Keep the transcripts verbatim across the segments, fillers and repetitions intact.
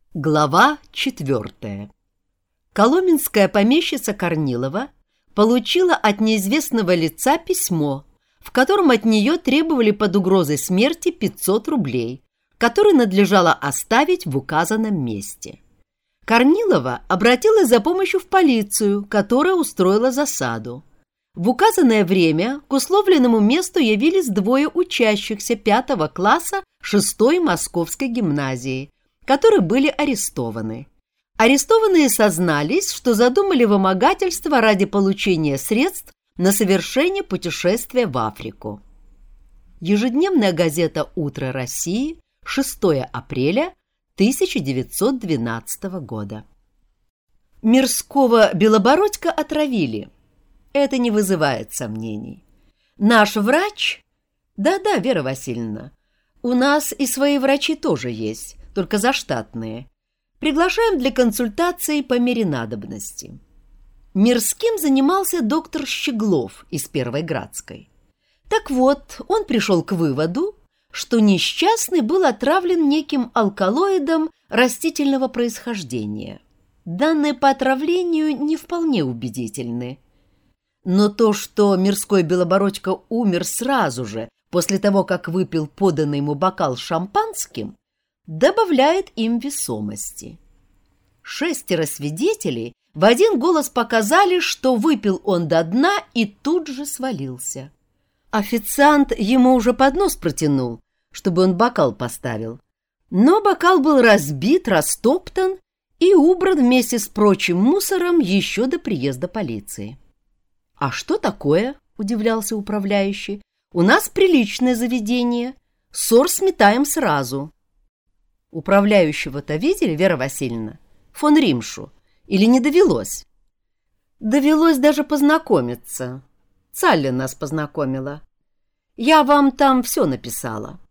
Глава четвертая. Коломенская помещица Корнилова получила от неизвестного лица письмо, в котором от нее требовали под угрозой смерти пятьсот рублей, которые надлежало оставить в указанном месте. Корнилова обратилась за помощью в полицию, которая устроила засаду. В указанное время к условленному месту явились двое учащихся пятого класса шестой Московской гимназии, которые были арестованы. Арестованные сознались, что задумали вымогательство ради получения средств на совершение путешествия в Африку. Ежедневная газета «Утро России», шестое апреля тысяча девятьсот двенадцатого года. Мирского Белобородька отравили. Это не вызывает сомнений. Наш врач... Да-да, Вера Васильевна, у нас и свои врачи тоже есть, только заштатные. Приглашаем для консультации по мере надобности. Мирским занимался доктор Щеглов из Первой Градской. Так вот, он пришел к выводу, что несчастный был отравлен неким алкалоидом растительного происхождения. Данные по отравлению не вполне убедительны. Но то, что Мирской Белобородько умер сразу же после того, как выпил поданный ему бокал с шампанским, добавляет им весомости. Шестеро свидетелей в один голос показали, что выпил он до дна и тут же свалился. Официант ему уже поднос протянул, чтобы он бокал поставил, но бокал был разбит, растоптан и убран вместе с прочим мусором еще до приезда полиции. «А что такое?» — удивлялся управляющий. «У нас приличное заведение, ссор сметаем сразу». Управляющего-то видели, Вера Васильевна? Фон Римшу. Или не довелось? Довелось даже познакомиться. Цалли нас познакомила. Я вам там все написала.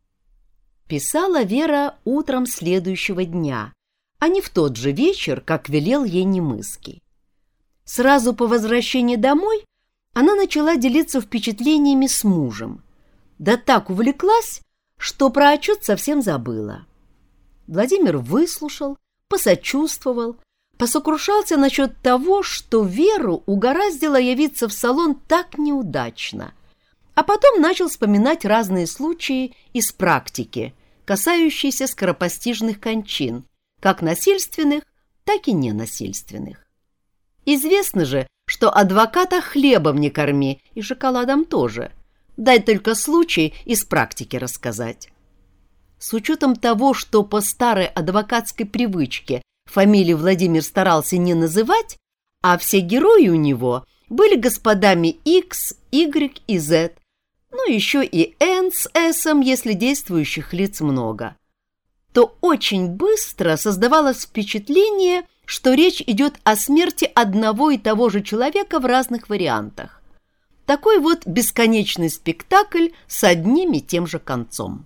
Писала Вера утром следующего дня, а не в тот же вечер, как велел ей Немыский. Сразу по возвращении домой она начала делиться впечатлениями с мужем. Да так увлеклась, что про отчет совсем забыла. Владимир выслушал, посочувствовал, посокрушался насчет того, что Веру угораздило явиться в салон так неудачно, а потом начал вспоминать разные случаи из практики, касающиеся скоропостижных кончин, как насильственных, так и ненасильственных. Известно же, что адвоката хлебом не корми и шоколадом тоже. Дай только случай из практики рассказать. С учетом того, что по старой адвокатской привычке фамилии Владимир старался не называть, а все герои у него были господами X, Y и Z, ну еще и N с S, если действующих лиц много, то очень быстро создавалось впечатление, что речь идет о смерти одного и того же человека в разных вариантах. Такой вот бесконечный спектакль с одним и тем же концом.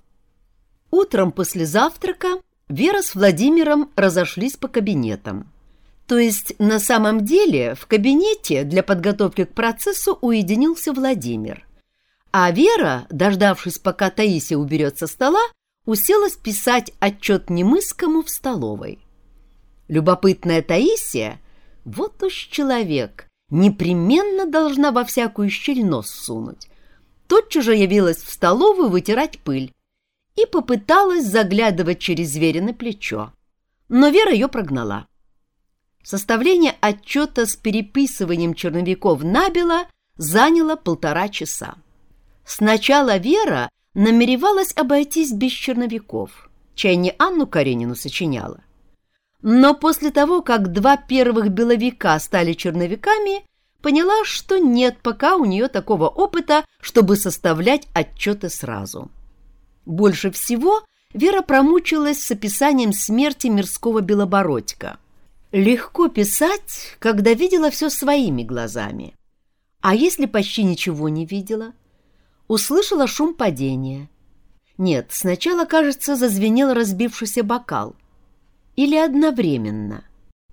Утром после завтрака Вера с Владимиром разошлись по кабинетам. То есть на самом деле в кабинете для подготовки к процессу уединился Владимир. А Вера, дождавшись, пока Таисия уберет со стола, уселась писать отчет Немыскому в столовой. Любопытная Таисия, вот уж человек, непременно должна во всякую щель нос сунуть. Тотчас же явилась в столовую вытирать пыль и попыталась заглядывать через Верино плечо. Но Вера ее прогнала. Составление отчета с переписыванием черновиков набело заняло полтора часа. Сначала Вера намеревалась обойтись без черновиков, чай не Анну Каренину сочиняла. Но после того, как два первых беловика стали черновиками, поняла, что нет пока у нее такого опыта, чтобы составлять отчеты сразу. Больше всего Вера промучилась с описанием смерти Мирского Белобородька. Легко писать, когда видела все своими глазами. А если почти ничего не видела? Услышала шум падения. Нет, сначала, кажется, зазвенел разбившийся бокал. Или одновременно.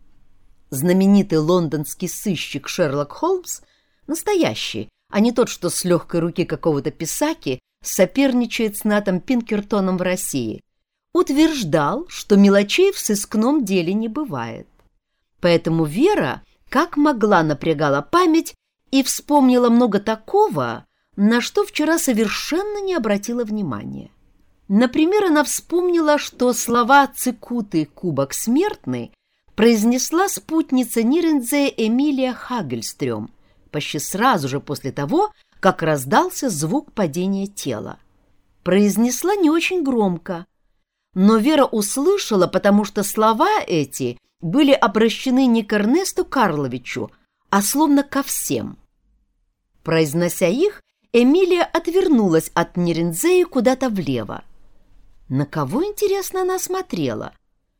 Знаменитый лондонский сыщик Шерлок Холмс, настоящий, а не тот, что с легкой руки какого-то писаки соперничает с Натом Пинкертоном в России, утверждал, что мелочей в сыскном деле не бывает. Поэтому Вера как могла напрягала память и вспомнила много такого, на что вчера совершенно не обратила внимания. Например, она вспомнила, что слова «цикуты кубок смертный» произнесла спутница Нирнзе Эмилия Хагельстрём почти сразу же после того, как раздался звук падения тела. Произнесла не очень громко, но Вера услышала, потому что слова эти были обращены не к Эрнесту Карловичу, а словно ко всем. Произнося их, Эмилия отвернулась от Нирнзеи куда-то влево. На кого, интересно, она смотрела?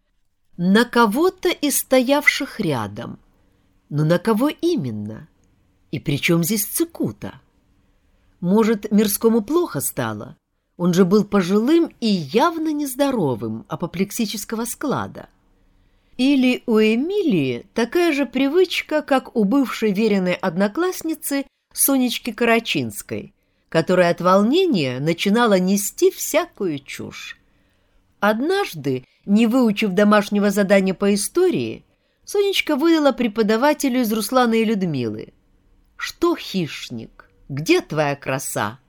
На кого-то из стоявших рядом. Но на кого именно? И при чем здесь Цикута? Может, Мирскому плохо стало? Он же был пожилым и явно нездоровым, апоплексического склада. Или у Эмилии такая же привычка, как у бывшей Вериной одноклассницы Сонечки Карачинской, которая от волнения начинала нести всякую чушь. Однажды, не выучив домашнего задания по истории, Сонечка выдала преподавателю из Руслана и Людмилы: «Что, хищник, где твоя краса?»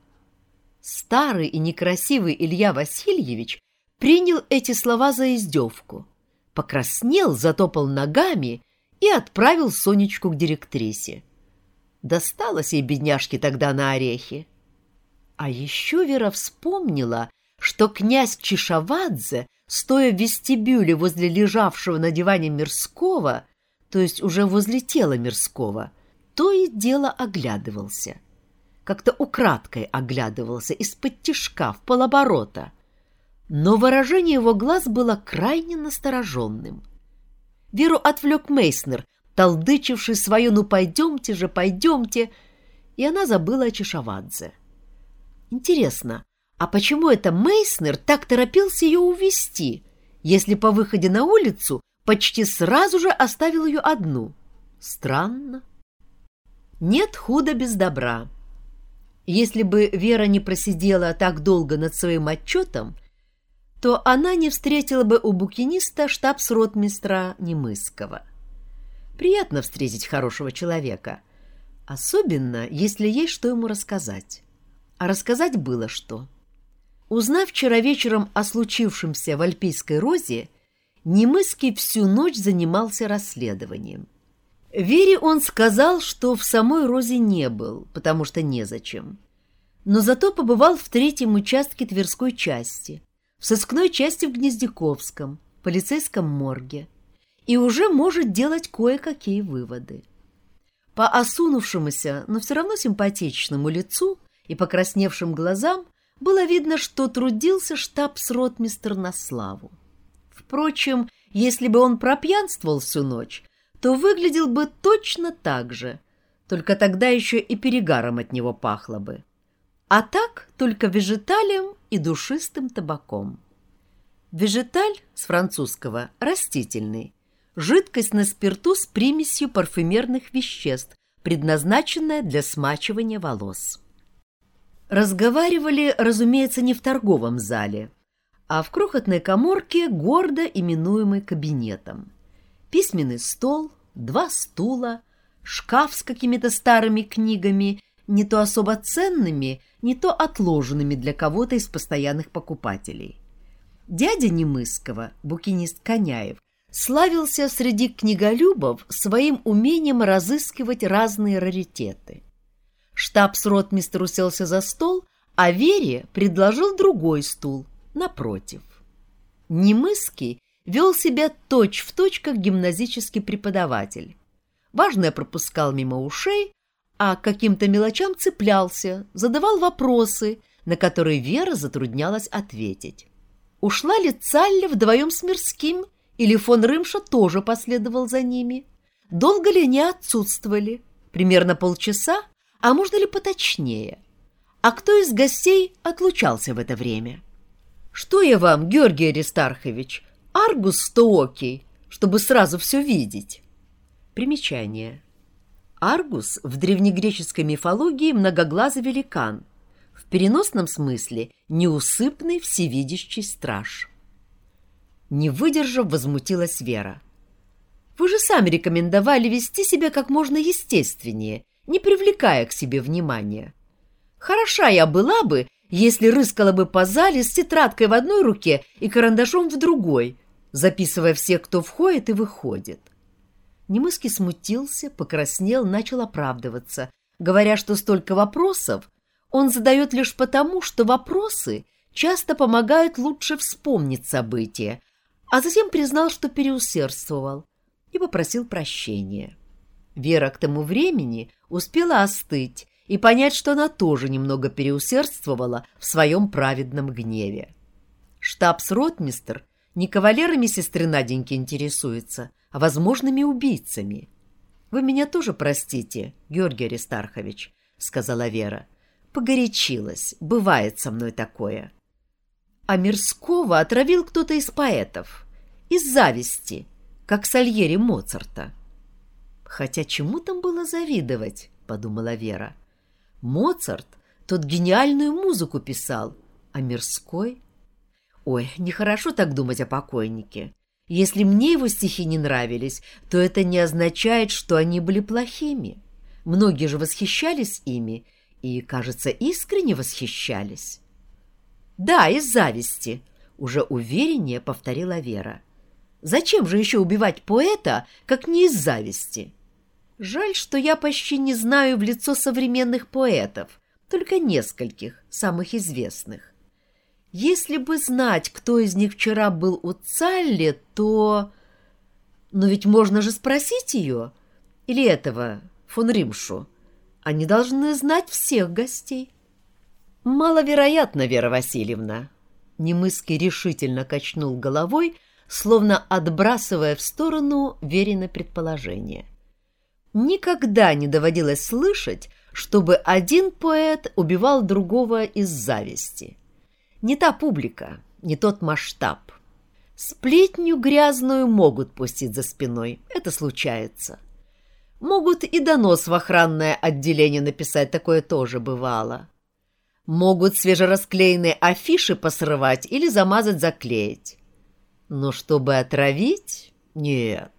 Старый и некрасивый Илья Васильевич принял эти слова за издевку, покраснел, затопал ногами и отправил Сонечку к директрисе. Досталось ей, бедняжке, тогда на орехи. А еще Вера вспомнила, что князь Чишавадзе, стоя в вестибюле возле лежавшего на диване Мирского, то есть уже возле тела Мирского, то и дело оглядывался. Как-то украдкой оглядывался, из-под тишка, в полоборота. Но выражение его глаз было крайне настороженным. Веру отвлек Мейснер, толдычивший свое «ну пойдемте же, пойдемте», и она забыла о Чишавадзе. Интересно, а почему это Мейснер так торопился ее увезти, если по выходе на улицу почти сразу же оставил ее одну? Странно. Нет худа без добра. Если бы Вера не просидела так долго над своим отчетом, то она не встретила бы у букиниста штабс-ротмистра Немысского. Приятно встретить хорошего человека, особенно если есть что ему рассказать. А рассказать было что. Узнав вчера вечером о случившемся в Альпийской розе, Немысский всю ночь занимался расследованием. Вере он сказал, что в самой розе не был, потому что незачем. Но зато побывал в третьем участке Тверской части, в сыскной части в Гнездяковском, полицейском морге, и уже может делать кое-какие выводы. По осунувшемуся, но все равно симпатичному лицу и покрасневшим глазам было видно, что трудился штабс-ротмистр на славу. Впрочем, если бы он пропьянствовал всю ночь, то выглядел бы точно так же, только тогда еще и перегаром от него пахло бы. А так только вежеталем и душистым табаком. Вежеталь с французского растительный, жидкость на спирту с примесью парфюмерных веществ, предназначенная для смачивания волос. Разговаривали, разумеется, не в торговом зале, а в крохотной каморке, гордо именуемой кабинетом. Письменный стол, два стула, шкаф с какими-то старыми книгами, не то особо ценными, не то отложенными для кого-то из постоянных покупателей. Дядя Немысского, букинист Коняев, славился среди книголюбов своим умением разыскивать разные раритеты. Штабс-ротмистр уселся за стол, а Вере предложил другой стул, напротив. Немысский вел себя точь-в-точь, как гимназический преподаватель. Важное пропускал мимо ушей, а к каким-то мелочам цеплялся, задавал вопросы, на которые Вера затруднялась ответить. Ушла ли Цалля вдвоем с Мирским, или фон Рымша тоже последовал за ними? Долго ли они отсутствовали? Примерно полчаса, а можно ли поточнее? А кто из гостей отлучался в это время? Что я вам, Георгий Аристархович, Аргус стоокий, чтобы сразу все видеть? Примечание. Аргус в древнегреческой мифологии многоглазый великан, в переносном смысле неусыпный всевидящий страж. Не выдержав, возмутилась Вера. «Вы же сами рекомендовали вести себя как можно естественнее, не привлекая к себе внимания. Хороша я была бы, если рыскала бы по зале с тетрадкой в одной руке и карандашом в другой, записывая всех, кто входит и выходит». Немыский смутился, покраснел, начал оправдываться, говоря, что столько вопросов он задает лишь потому, что вопросы часто помогают лучше вспомнить события, а затем признал, что переусердствовал, и попросил прощения. Вера к тому времени успела остыть и понять, что она тоже немного переусердствовала в своем праведном гневе. Штабс-ротмистр не кавалерами сестры Наденьки интересуется, а возможными убийцами. «Вы меня тоже простите, Георгий Аристархович», — сказала Вера. «Погорячилась, бывает со мной такое». А Мирского отравил кто-то из поэтов, из зависти, как Сальери Моцарта. «Хотя чему там было завидовать?» — подумала Вера. «Моцарт тот гениальную музыку писал, а Мирской...» «Ой, нехорошо так думать о покойнике. Если мне его стихи не нравились, то это не означает, что они были плохими. Многие же восхищались ими и, кажется, искренне восхищались». «Да, из зависти», — уже увереннее повторила Вера. «Зачем же еще убивать поэта, как не из зависти? Жаль, что я почти не знаю в лицо современных поэтов, только нескольких, самых известных. Если бы знать, кто из них вчера был у Цалли, то... Но ведь можно же спросить ее, или этого, фон Римшу. Они должны знать всех гостей». «Маловероятно, Вера Васильевна», — Немыский решительно качнул головой, словно отбрасывая в сторону Верины предположение. «Никогда не доводилось слышать, чтобы один поэт убивал другого из зависти. Не та публика, не тот масштаб. Сплетню грязную могут пустить за спиной, это случается. Могут и донос в охранное отделение написать, такое тоже бывало. Могут свежерасклеенные афиши посрывать или замазать, заклеить. Но чтобы отравить — нет.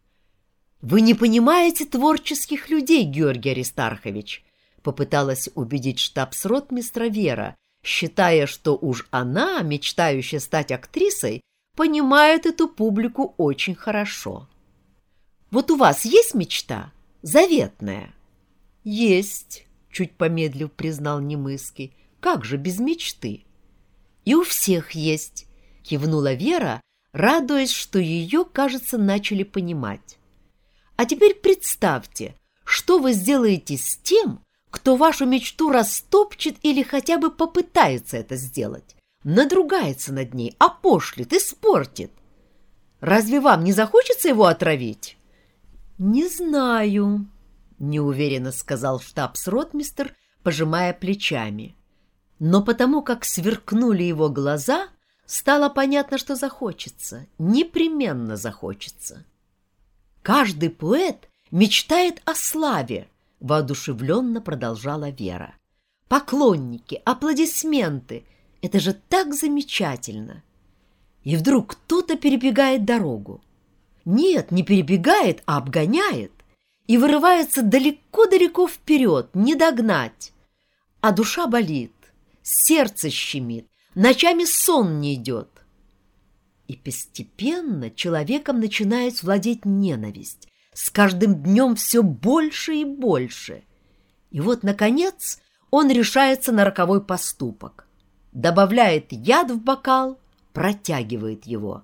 Вы не понимаете творческих людей, Георгий Аристархович, попыталась убедить штабс-ротмистра Вера, считая, что уж она, мечтающая стать актрисой, понимает эту публику очень хорошо. Вот у вас есть мечта? Заветная? Есть, чуть помедлив признал Немыский. Как же без мечты? И у всех есть, кивнула Вера, радуясь, что ее, кажется, начали понимать. А теперь представьте, что вы сделаете с тем, кто вашу мечту растопчет или хотя бы попытается это сделать, надругается над ней, опошлит, испортит. Разве вам не захочется его отравить? — Не знаю, — неуверенно сказал штабс-ротмистр, пожимая плечами. Но потому как сверкнули его глаза, стало понятно, что захочется, непременно захочется. Каждый поэт мечтает о славе, воодушевленно продолжала Вера. Поклонники, аплодисменты — это же так замечательно. И вдруг кто-то перебегает дорогу. Нет, не перебегает, а обгоняет и вырывается далеко-далеко вперед, не догнать. А душа болит, сердце щемит, ночами сон не идет. И постепенно человеком начинает владеть ненависть, с каждым днем все больше и больше. И вот, наконец, он решается на роковой поступок, добавляет яд в бокал, протягивает его.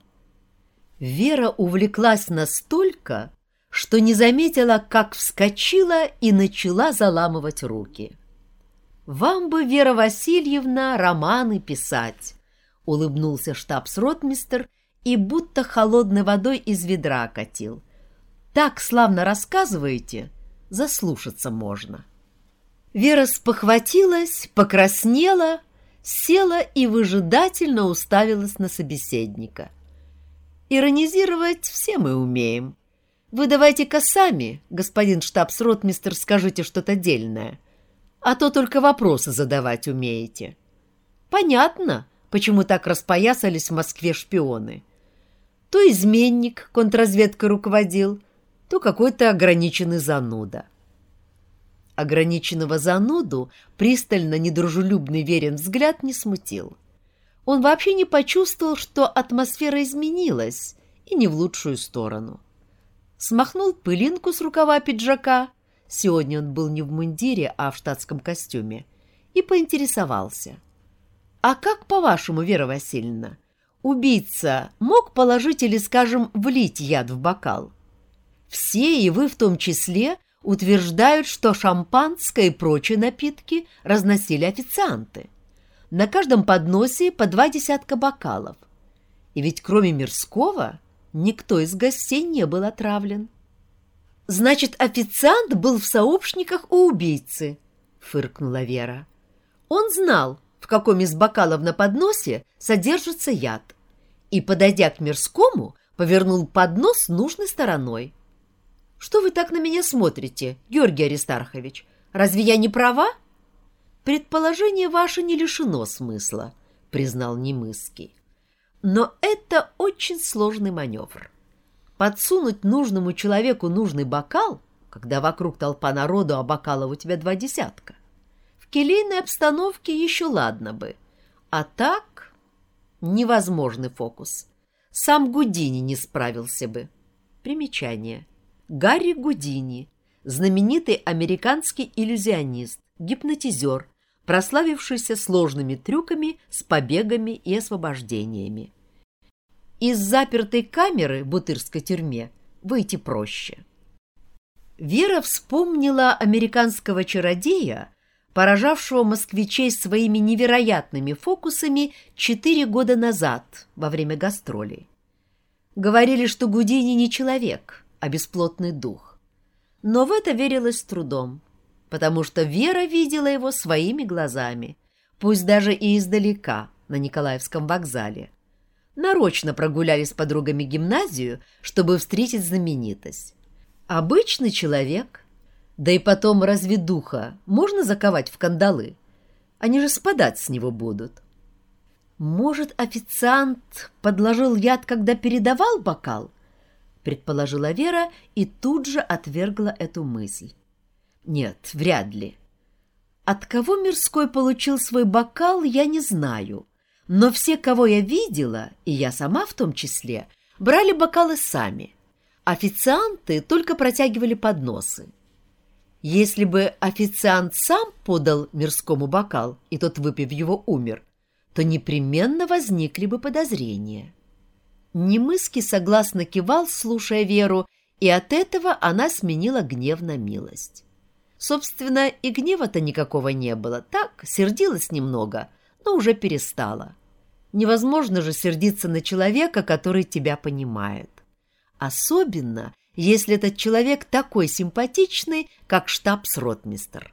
Вера увлеклась настолько, что не заметила, как вскочила и начала заламывать руки. «Вам бы, Вера Васильевна, романы писать», — улыбнулся штабс-ротмистр и будто холодной водой из ведра окатил. «Так славно рассказываете, заслушаться можно». Вера спохватилась, покраснела, села и выжидательно уставилась на собеседника. «Иронизировать все мы умеем. Вы давайте-ка сами, господин штабс-ротмистр, скажите что-то дельное, а то только вопросы задавать умеете. Понятно, почему так распоясались в Москве шпионы. То изменник контрразведкой руководил, то какой-то ограниченный зануда. Ограниченного зануду пристально недружелюбный Верин взгляд не смутил. Он вообще не почувствовал, что атмосфера изменилась, и не в лучшую сторону. Смахнул пылинку с рукава пиджака, сегодня он был не в мундире, а в штатском костюме, и поинтересовался. «А как, по-вашему, Вера Васильевна, убийца мог положить или, скажем, влить яд в бокал? Все, и вы в том числе, утверждают, что шампанское и прочие напитки разносили официанты. На каждом подносе по два десятка бокалов. И ведь кроме Мирского никто из гостей не был отравлен». «Значит, официант был в сообщниках у убийцы», — фыркнула Вера. «Он знал, в каком из бокалов на подносе содержится яд, и, подойдя к Мирскому, повернул поднос нужной стороной. Что вы так на меня смотрите, Георгий Аристархович? Разве я не права?» «Предположение ваше не лишено смысла», — признал Немыский. «Но это очень сложный маневр. Подсунуть нужному человеку нужный бокал, когда вокруг толпа народу, а бокалов у тебя два десятка. В келейной обстановке еще ладно бы, а так невозможный фокус. Сам Гудини не справился бы». Примечание. Гарри Гудини, знаменитый американский иллюзионист, гипнотизер, прославившийся сложными трюками с побегами и освобождениями. Из запертой камеры в Бутырской тюрьме выйти проще. Вера вспомнила американского чародея, поражавшего москвичей своими невероятными фокусами четыре года назад во время гастролей. Говорили, что Гудини не человек, а бесплотный дух. Но в это верилось с трудом, потому что Вера видела его своими глазами, пусть даже и издалека, на Николаевском вокзале. Нарочно прогулялись с подругами гимназию, чтобы встретить знаменитость. Обычный человек, да и потом разве духа можно заковать в кандалы? Они же спадать с него будут. Может, официант подложил яд, когда передавал бокал? Предположила Вера и тут же отвергла эту мысль. Нет, вряд ли. От кого Мирской получил свой бокал, я не знаю. Но все, кого я видела, и я сама в том числе, брали бокалы сами. Официанты только протягивали подносы. Если бы официант сам подал Мирскому бокал, и тот, выпив его, умер, то непременно возникли бы подозрения. Немыский согласно кивал, слушая Веру, и от этого она сменила гнев на милость. Собственно, и гнева-то никакого не было. Так, сердилась немного, но уже перестала. Невозможно же сердиться на человека, который тебя понимает. Особенно, если этот человек такой симпатичный, как штабс-ротмистр.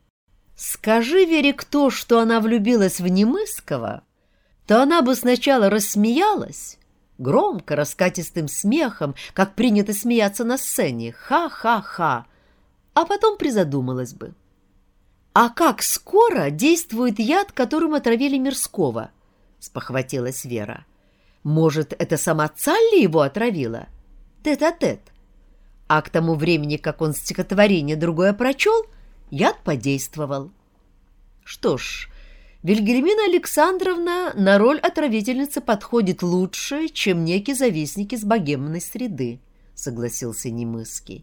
Скажи Вере кто, что она влюбилась в Немыского, то она бы сначала рассмеялась, громко, раскатистым смехом, как принято смеяться на сцене, ха-ха-ха, а потом призадумалась бы. «А как скоро действует яд, которым отравили Мирского?» — спохватилась Вера. «Может, это сама Цалли его отравила? Тет-а-тет. А к тому времени, как он стихотворение другое прочел, яд подействовал». Что ж, Вильгельмина Александровна на роль отравительницы подходит лучше, чем некий завистник из богемной среды, согласился Немыский.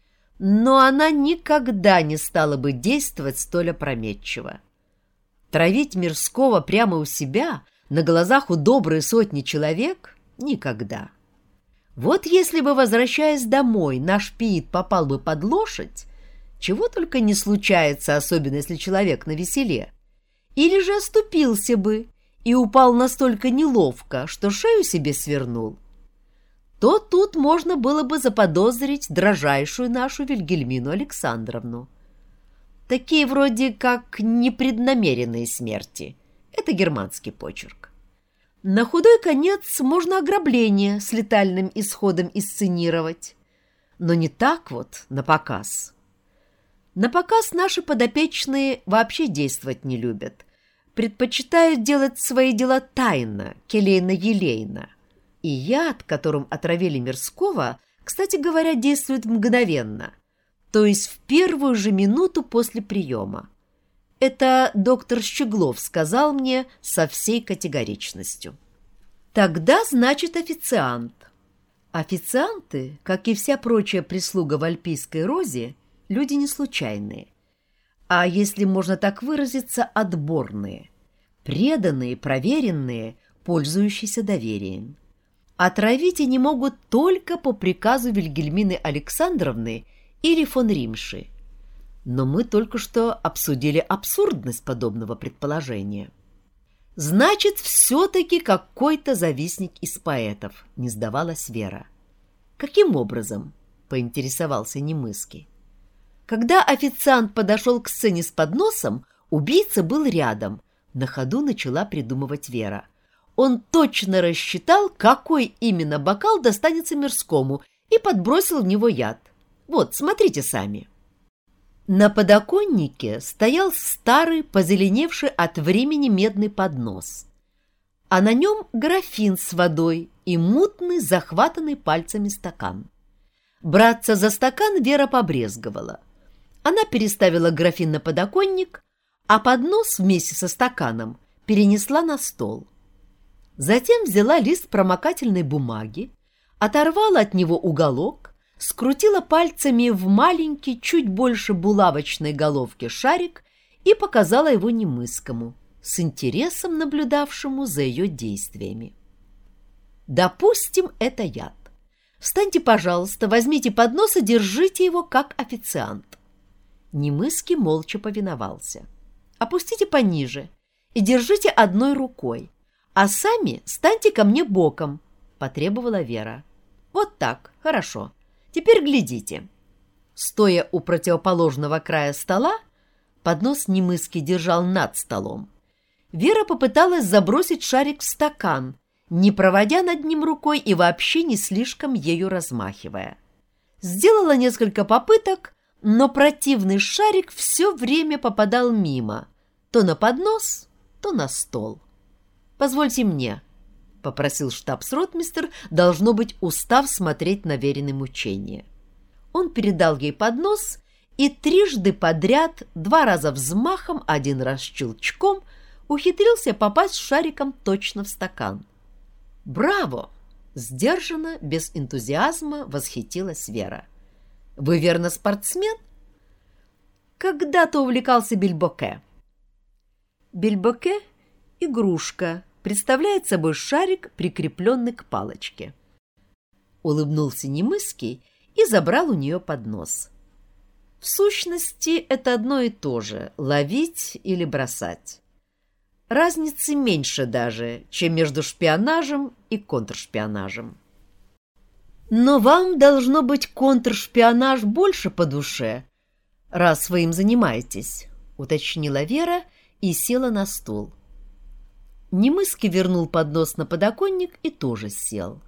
Но она никогда не стала бы действовать столь опрометчиво. Травить Мирского прямо у себя, на глазах у доброй сотни человек, никогда. Вот если бы, возвращаясь домой, наш пиит попал бы под лошадь, чего только не случается, особенно если человек навеселе, или же оступился бы и упал настолько неловко, что шею себе свернул, то тут можно было бы заподозрить дрожайшую нашу Вильгельмину Александровну. Такие вроде как непреднамеренные смерти. Это германский почерк. На худой конец можно ограбление с летальным исходом инсценировать, но не так вот, на показ. На показ наши подопечные вообще действовать не любят, предпочитают делать свои дела тайно, келейно-елейно. И яд, которым отравили Мирского, кстати говоря, действует мгновенно, то есть в первую же минуту после приема. Это доктор Щеглов сказал мне со всей категоричностью. Тогда, значит, официант. Официанты, как и вся прочая прислуга в Альпийской розе, люди не случайные, а, если можно так выразиться, отборные, преданные, проверенные, пользующиеся доверием. Отравить они могут только по приказу Вильгельмины Александровны или фон Римши. Но мы только что обсудили абсурдность подобного предположения. Значит, все-таки какой-то завистник из поэтов, не сдавалась Вера. Каким образом? Поинтересовался Немыский. Когда официант подошел к сцене с подносом, убийца был рядом. На ходу начала придумывать Вера. Он точно рассчитал, какой именно бокал достанется Мирскому, и подбросил в него яд. Вот, смотрите сами. На подоконнике стоял старый, позеленевший от времени медный поднос, а на нем графин с водой и мутный, захватанный пальцами стакан. Браться за стакан Вера побрезговала. Она переставила графин на подоконник, а поднос вместе со стаканом перенесла на стол. Затем взяла лист промокательной бумаги, оторвала от него уголок, скрутила пальцами в маленький, чуть больше булавочной головки шарик и показала его Немыскому, с интересом наблюдавшему за ее действиями. «Допустим, это яд. Встаньте, пожалуйста, возьмите поднос и держите его, как официант». Немыский молча повиновался. «Опустите пониже и держите одной рукой, а сами станьте ко мне боком», — потребовала Вера. «Вот так, хорошо. Теперь глядите». Стоя у противоположного края стола, поднос Немыский держал над столом. Вера попыталась забросить шарик в стакан, не проводя над ним рукой и вообще не слишком ею размахивая. Сделала несколько попыток, но противный шарик все время попадал мимо, то на поднос, то на стол. «Позвольте мне», — попросил штабс-ротмистр, должно быть, устав смотреть на Верины мучения. Он передал ей поднос и трижды подряд, два раза взмахом, один раз щелчком, ухитрился попасть шариком точно в стакан. «Браво!» — сдержанно, без энтузиазма восхитилась Вера. «Вы, верно, спортсмен?» «Когда-то увлекался бильбоке». Бильбоке — игрушка, представляет собой шарик, прикрепленный к палочке. Улыбнулся Немыский и забрал у нее поднос. В сущности, это одно и то же — ловить или бросать. Разницы меньше даже, чем между шпионажем и контршпионажем. Но вам должно быть контршпионаж больше по душе, раз вы им занимаетесь, уточнила Вера и села на стул. Немыский вернул поднос на подоконник и тоже сел.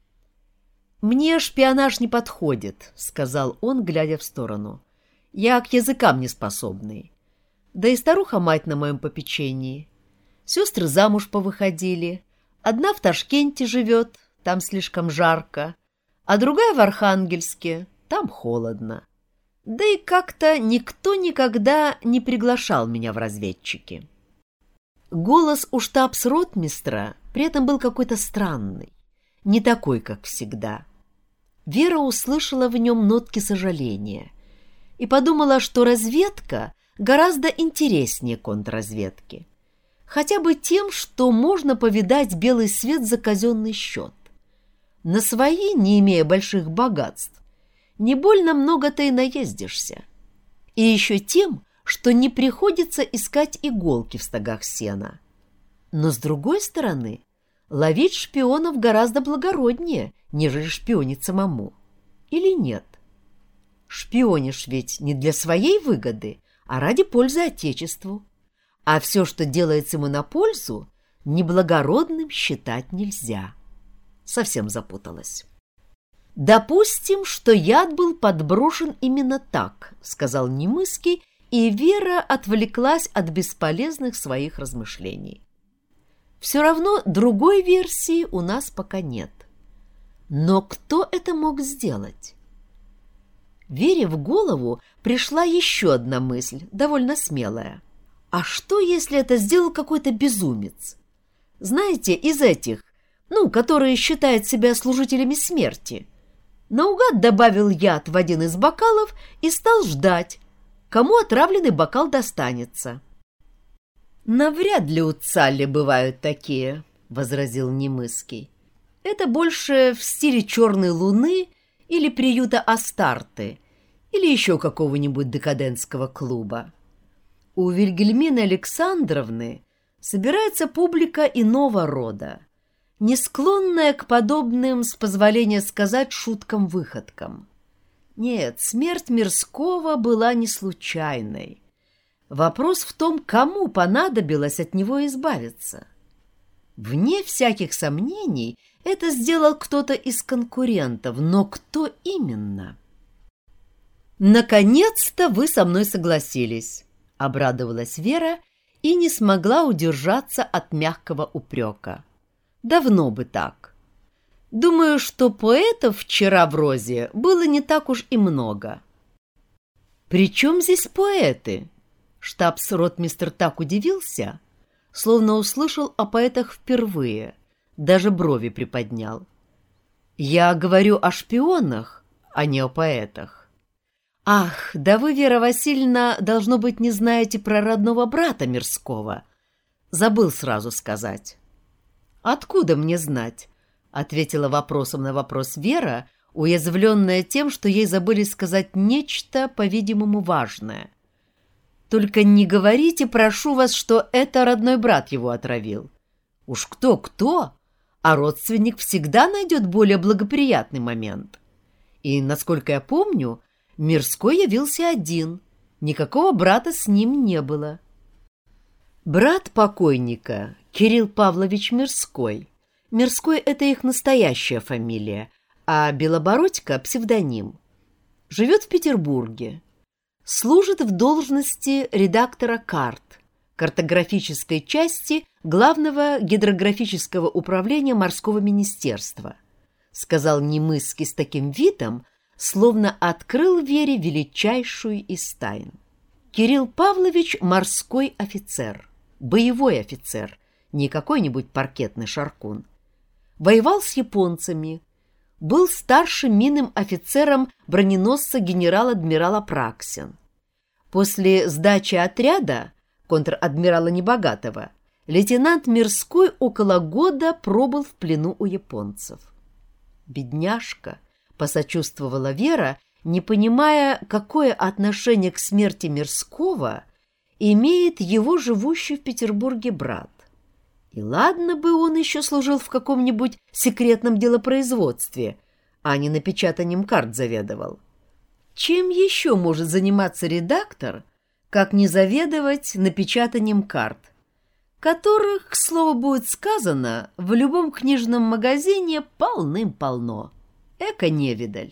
«Мне шпионаж не подходит», — сказал он, глядя в сторону. «Я к языкам не способный. Да и старуха-мать на моем попечении. Сестры замуж повыходили. Одна в Ташкенте живет, там слишком жарко, а другая в Архангельске, там холодно. Да и как-то никто никогда не приглашал меня в разведчики». Голос у штабс-ротмистра при этом был какой-то странный, не такой, как всегда. Вера услышала в нем нотки сожаления и подумала, что разведка гораздо интереснее контрразведки, хотя бы тем, что можно повидать белый свет за казенный счет. На свои, не имея больших богатств, не больно много-то и наездишься. И еще тем, что не приходится искать иголки в стогах сена. Но, с другой стороны, ловить шпионов гораздо благороднее, нежели шпионить самому. Или нет? Шпионишь ведь не для своей выгоды, а ради пользы Отечеству. А все, что делается ему на пользу, неблагородным считать нельзя. Совсем запуталась. «Допустим, что яд был подброшен именно так», — сказал Немыский, и Вера отвлеклась от бесполезных своих размышлений. «Все равно другой версии у нас пока нет. Но кто это мог сделать? Вере в голову пришла еще одна мысль, довольно смелая. А что, если это сделал какой-то безумец? Знаете, из этих, ну, которые считают себя служителями смерти. Наугад добавил яд в один из бокалов и стал ждать, кому отравленный бокал достанется. «Навряд ли у Цалли бывают такие», — возразил Немыский. «Это больше в стиле «Черной луны» или приюта Астарты, или еще какого-нибудь декадентского клуба. У Вильгельмины Александровны собирается публика иного рода, не склонная к подобным, с позволения сказать, шуткам-выходкам. Нет, смерть Мирского была не случайной. Вопрос в том, кому понадобилось от него избавиться. Вне всяких сомнений, это сделал кто-то из конкурентов, но кто именно? «Наконец-то вы со мной согласились», — обрадовалась Вера и не смогла удержаться от мягкого упрека. «Давно бы так. Думаю, что поэтов вчера в «Розе» было не так уж и много». «При чем здесь поэты?» Штабс-ротмистр так удивился, словно услышал о поэтах впервые, даже брови приподнял. «Я говорю о шпионах, а не о поэтах». «Ах, да вы, Вера Васильевна, должно быть, не знаете про родного брата Мирского. Забыл сразу сказать». «Откуда мне знать?» — ответила вопросом на вопрос Вера, уязвленная тем, что ей забыли сказать нечто, по-видимому, важное. «Только не говорите, прошу вас, что это родной брат его отравил. Уж кто-кто, а родственник всегда найдет более благоприятный момент. И, насколько я помню, Мирской явился один, никакого брата с ним не было». Брат покойника, Кирилл Павлович Мирской. Мирской — это их настоящая фамилия, а Белобородько — псевдоним. Живет в Петербурге. Служит в должности редактора карт, картографической части Главного гидрографического управления морского министерства, сказал Немыский с таким видом, словно открыл Вере величайшую из тайн. Кирилл Павлович — морской офицер, боевой офицер, не какой-нибудь паркетный шаркун. Воевал с японцами, был старшим минным офицером броненосца генерал-адмирал Апраксин. После сдачи отряда контр-адмирала Небогатого лейтенант Мирской около года пробыл в плену у японцев. «Бедняжка», — посочувствовала Вера, не понимая, какое отношение к смерти Мирского имеет его живущий в Петербурге брат. И ладно бы он еще служил в каком-нибудь секретном делопроизводстве, а не напечатанием карт заведовал. Чем еще может заниматься редактор, как не заведовать напечатанием карт, которых, к слову будет сказано, в любом книжном магазине полным-полно. Эко-невидаль.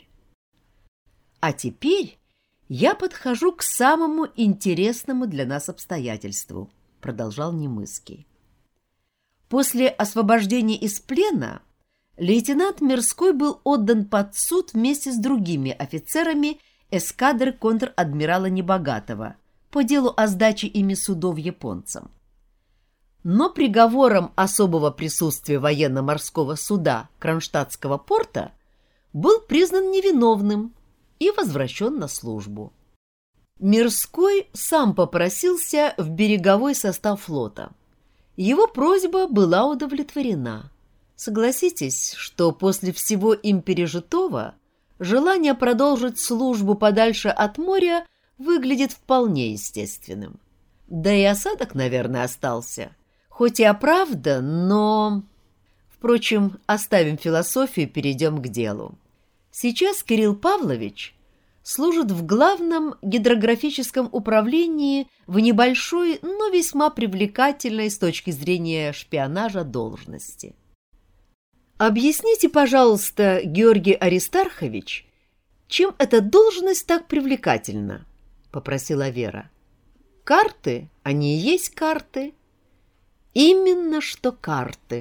А теперь я подхожу к самому интересному для нас обстоятельству, продолжал Немыский. После освобождения из плена лейтенант Мирской был отдан под суд вместе с другими офицерами эскадры контр-адмирала Небогатого по делу о сдаче ими судов японцам. Но приговором особого присутствия военно-морского суда Кронштадтского порта был признан невиновным и возвращен на службу. Мирской сам попросился в береговой состав флота. Его просьба была удовлетворена. Согласитесь, что после всего им пережитого желание продолжить службу подальше от моря выглядит вполне естественным. Да и осадок, наверное, остался. Хоть и оправдан, но... Впрочем, оставим философию и перейдем к делу. Сейчас Кирилл Павлович служит в Главном гидрографическом управлении в небольшой, но весьма привлекательной с точки зрения шпионажа должности. Объясните, пожалуйста, Георгий Аристархович, чем эта должность так привлекательна? — попросила Вера. Карты, они и есть карты. Именно что карты, —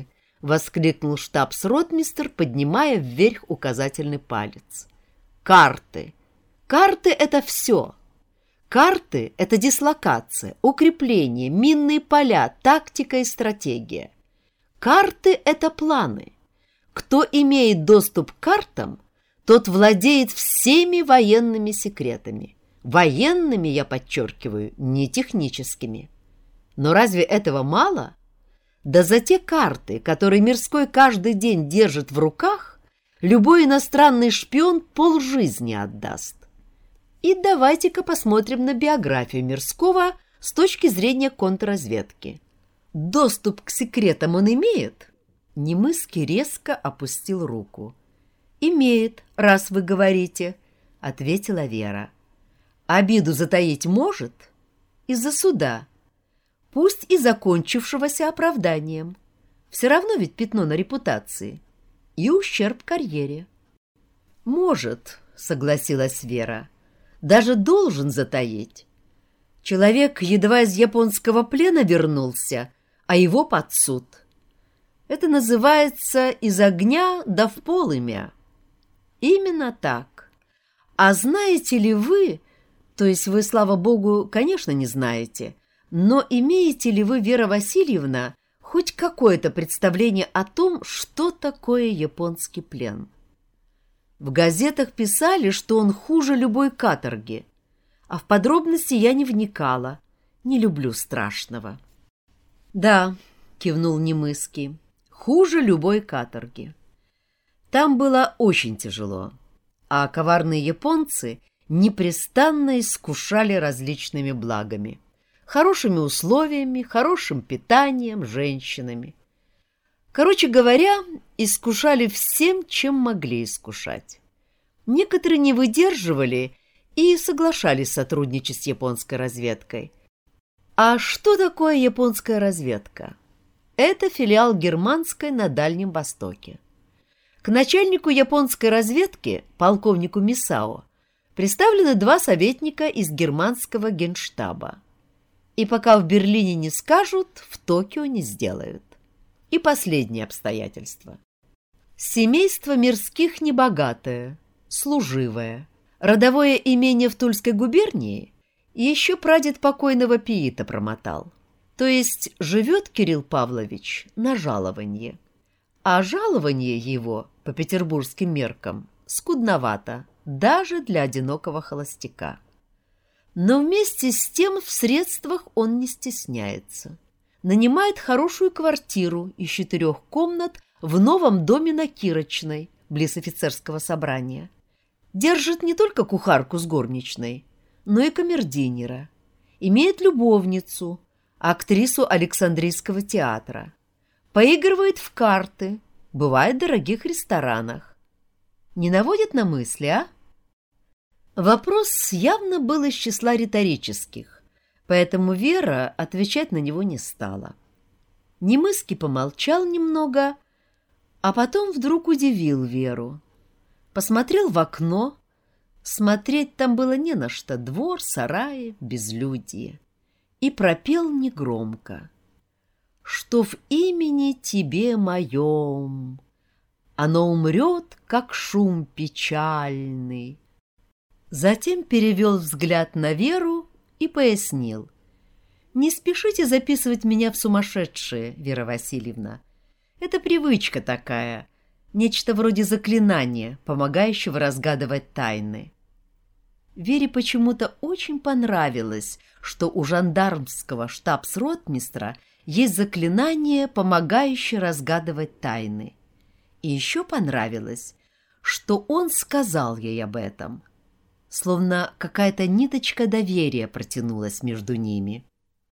воскликнул штабс-ротмистр, поднимая вверх указательный палец. «Карты! Карты — это все! Карты — это дислокация, укрепление, минные поля, тактика и стратегия. Карты — это планы. Кто имеет доступ к картам, тот владеет всеми военными секретами. Военными, я подчеркиваю, не техническими. Но разве этого мало? Да за те карты, которые Мирской каждый день держит в руках, любой иностранный шпион полжизни отдаст. И давайте-ка посмотрим на биографию Мирского с точки зрения контрразведки. Доступ к секретам он имеет? Немыский резко опустил руку. «Имеет, раз вы говорите», — ответила Вера. «Обиду затаить может? Из-за суда. Пусть и закончившегося оправданием. Все равно ведь пятно на репутации. И ущерб карьере». «Может», — согласилась Вера. «Даже должен затаить. Человек едва из японского плена вернулся, а его под суд. Это называется «из огня да в полымя». Именно так. А знаете ли вы, то есть вы, слава богу, конечно, не знаете, но имеете ли вы, Вера Васильевна, хоть какое-то представление о том, что такое японский плен? В газетах писали, что он хуже любой каторги, а в подробности я не вникала, не люблю страшного. «Да», — кивнул Немыский, — «хуже любой каторги. Там было очень тяжело, а коварные японцы непрестанно искушали различными благами, хорошими условиями, хорошим питанием, женщинами. Короче говоря, искушали всем, чем могли искушать. Некоторые не выдерживали и соглашались сотрудничать с японской разведкой. А что такое японская разведка? Это филиал германской на Дальнем Востоке. К начальнику японской разведки, полковнику Мисао, представлены два советника из германского генштаба. И пока в Берлине не скажут, в Токио не сделают. И последнее обстоятельство. Семейство Мирских небогатое, служивое. Родовое имение в Тульской губернии еще прадед покойного Пиита промотал. То есть живет Кирилл Павлович на жалованье. А жалование его, по петербургским меркам, скудновато, даже для одинокого холостяка. Но вместе с тем в средствах он не стесняется. Нанимает хорошую квартиру из четырех комнат в новом доме на Кирочной, близ офицерского собрания. Держит не только кухарку с горничной, но и камердинера. Имеет любовницу, актрису Александрийского театра. Поигрывает в карты, бывает в дорогих ресторанах. Не наводит на мысли, а? Вопрос явно был из числа риторических, поэтому Вера отвечать на него не стала. Немыский помолчал немного, а потом вдруг удивил Веру. Посмотрел в окно. Смотреть там было не на что. Двор, сараи, безлюдье. И пропел негромко. Что в имени тебе моем оно умрет, как шум печальный. Затем перевел взгляд на Веру и пояснил. Не спешите записывать меня в сумасшедшие, Вера Васильевна. Это привычка такая, нечто вроде заклинания, помогающего разгадывать тайны. Вере почему-то очень понравилось, что у жандармского штабс-ротмистра есть заклинание, помогающее разгадывать тайны. И еще понравилось, что он сказал ей об этом, словно какая-то ниточка доверия протянулась между ними.